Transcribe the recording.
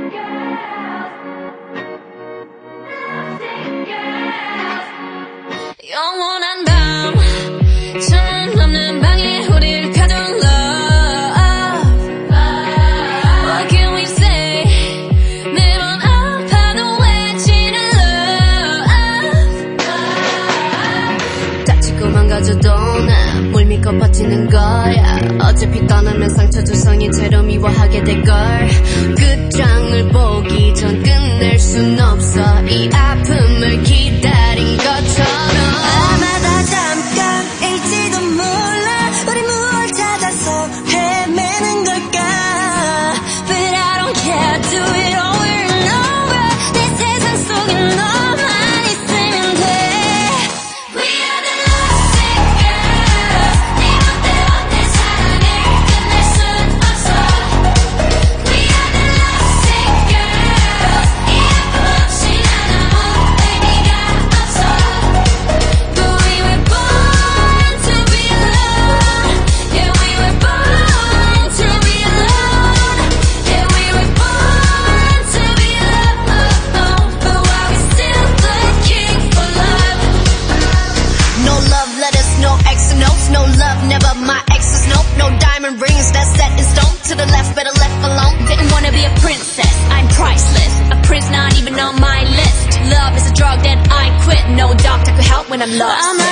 영원한 밤 천 넘는 방에 우릴 가둔 love. What can we say? 매번 아파도 외치는 love. 다치고 망가져도 난 물 믿고 버티는 거야. 어차피 떠나면 상처 두성인 채로 미워하게 될걸. 끝장을 보기 전 끝낼 순 없어. 이 아픔을 기다린 것처럼. 아마도 잠깐일지도 몰라. 우리 무얼 찾아서 헤매는 걸까. But I don't care, do it over and over. 내 세상 속에 너만 있으면 돼. We are the lovesick girls. 네 멋대로 내 사랑을 끝낼 순 없어. We are the lovesick girls. 이 아픔 없이 난 아무 의미가 없어. But we were born to be alone. Yeah, we were born to be alone. Yeah, we were born to be alone. But why we still looking for love? No love letters, no X notes. No love, never my exes, nope. No diamond rings, that's set in stone. To the left, better left alone. Didn't wanna be a princess, I'm priceless. A prince not even on my list. Love is a drug that I quit. No doctor could help when I'm lost.